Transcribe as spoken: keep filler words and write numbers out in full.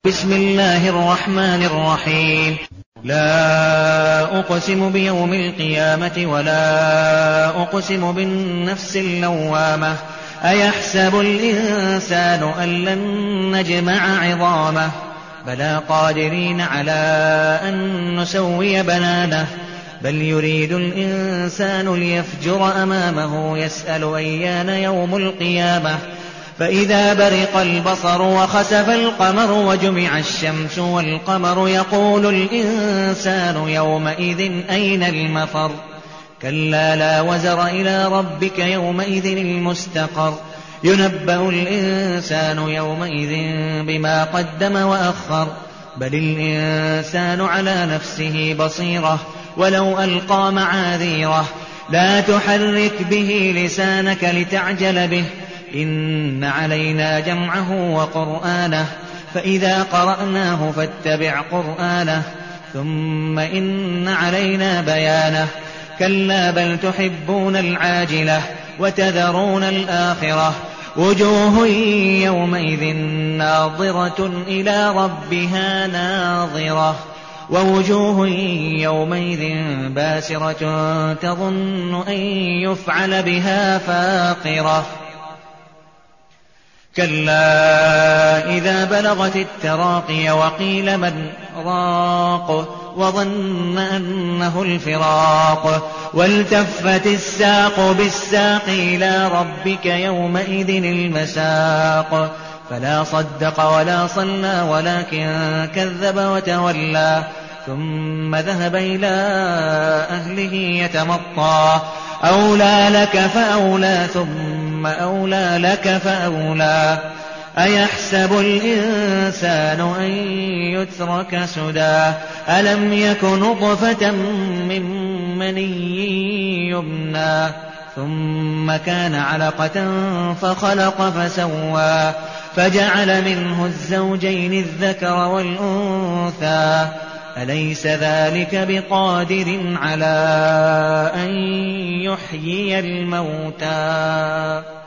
بسم الله الرحمن الرحيم. لا أقسم بيوم القيامة ولا أقسم بالنفس اللوامة أيحسب الإنسان أن لن نجمع عظامه بلى قادرين على أن نسوي بنانه بل يريد الإنسان ليفجر أمامه يسأل أيان يوم القيامة فإذا برق البصر وخسف القمر وجمع الشمس والقمر يقول الإنسان يومئذ أين المفر كلا لا وزر إلى ربك يومئذ المستقر ينبأ الإنسان يومئذ بما قدم وأخر بل الإنسان على نفسه بصيرة ولو ألقى معاذيره لا تحرك به لسانك لتعجل به إن علينا جمعه وقرآنه فإذا قرأناه فاتبع قرآنه ثم إن علينا بيانه كلا بل تحبون العاجلة وتذرون الآخرة وجوه يومئذ ناظرة إلى ربها ناظرة ووجوه يومئذ باسرة تظن أن يفعل بها فاقرة كلا إذا بلغت التراقي وقيل من راق وظن أنه الفراق والتفت الساق بالساق إلى ربك يومئذ المساق فلا صدق ولا صلى ولكن كذب وتولى ثم ذهب إلى أهله يتمطى أولى لك فأولى ثم أولى لك فأولى أيحسب الإنسان أن يترك سدى ألم يك نطفة من مني يمنى ثم كان علقة فخلق فسوى فجعل منه الزوجين الذكر والأنثى أليس ذلك بقادر على أن يحيي الموتى